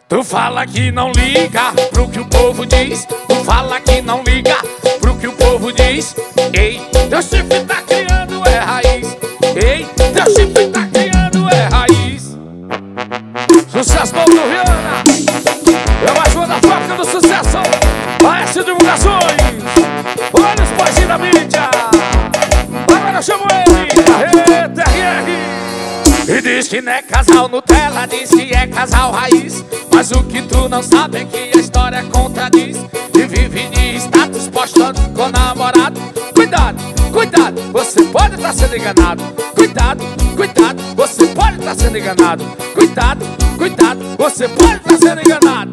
Tu fala que não liga pro que o povo diz. Tu fala que não liga pro que o povo diz. Ei, teu chifre tá criando é raiz. Ei, teu chifre tá criando é raiz. Sucesso novo do Viana. É mais uma da fábrica do sucesso. AS Divulgações. Olha os pais da mídia. Agora eu chamo ele, Carreta RR. E diz que não é casal Nutella, diz que é casal raiz. Mas o que tu não sabe é que a história contradiz. E vive de status postando com namorado. Cuidado, cuidado, você pode estar sendo enganado. Cuidado, cuidado, você pode estar sendo enganado. Cuidado, cuidado, você pode estar sendo enganado.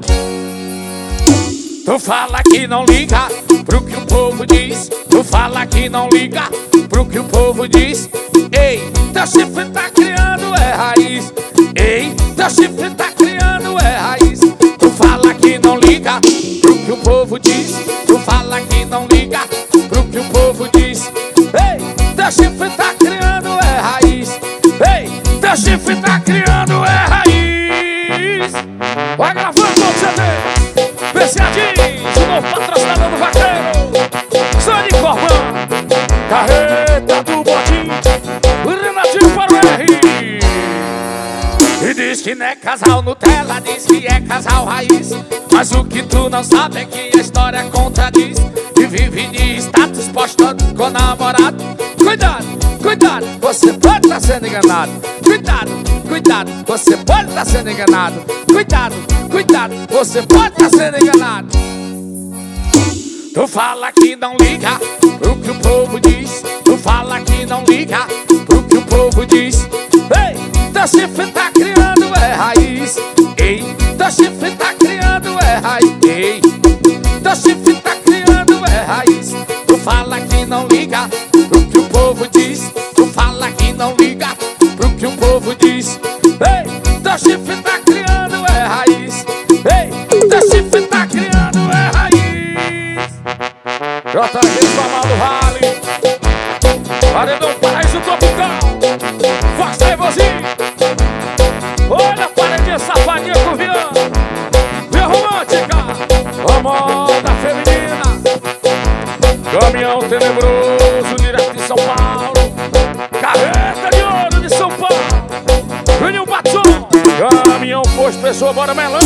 Tu fala que não liga pro que o povo diz. Tu fala que não liga pro que o povo diz. Ei, teu chifre tá criando é raiz. Ei, teu chifre tá criando é raiz. Tu fala que não liga pro que o povo diz. Tu fala que não liga pro que o povo diz. Ei, teu chifre tá criando é raiz. Ei, teu chifre tá criando é raiz. Vai gravando o CD. PCadinhos, o novo patrocinador do Vaqueiro. Sani Corban, Carreta do Botim, Renatinho para o R. E diz que não é casal Nutella, diz que é casal raiz. Mas o que tu não sabe é que a história contradiz. E vive de status postando com namorado. Cuidado, cuidado, você pode estar sendo enganado. Cuidado, cuidado, você pode estar sendo enganado. Cuidado, cuidado, você pode estar sendo enganado. Tu fala que não liga pro que o povo diz. Tu fala que não liga pro que o povo diz. Ei, teu chifre tá criando é raiz. Ei, teu chifre tá criando é raiz. Ei, teu chifre tá criando é raiz. Tu fala que não liga pro que o povo diz. Tu fala que não liga pro que o povo diz. Ei, teu chifre tá criando é raiz. Ei, teu chifre tá criando é raiz. JG Samal do Vale, Paredão Paraíso Tropical, Força aí, vozinho. Olha a paredinha safadinha com o Viana. Via romântica, a moda feminina. Caminhão tenebroso, direto de São Paulo. Carreta de ouro de São Paulo. Juninho Batson. Caminhão posto, pessoa, bora melão.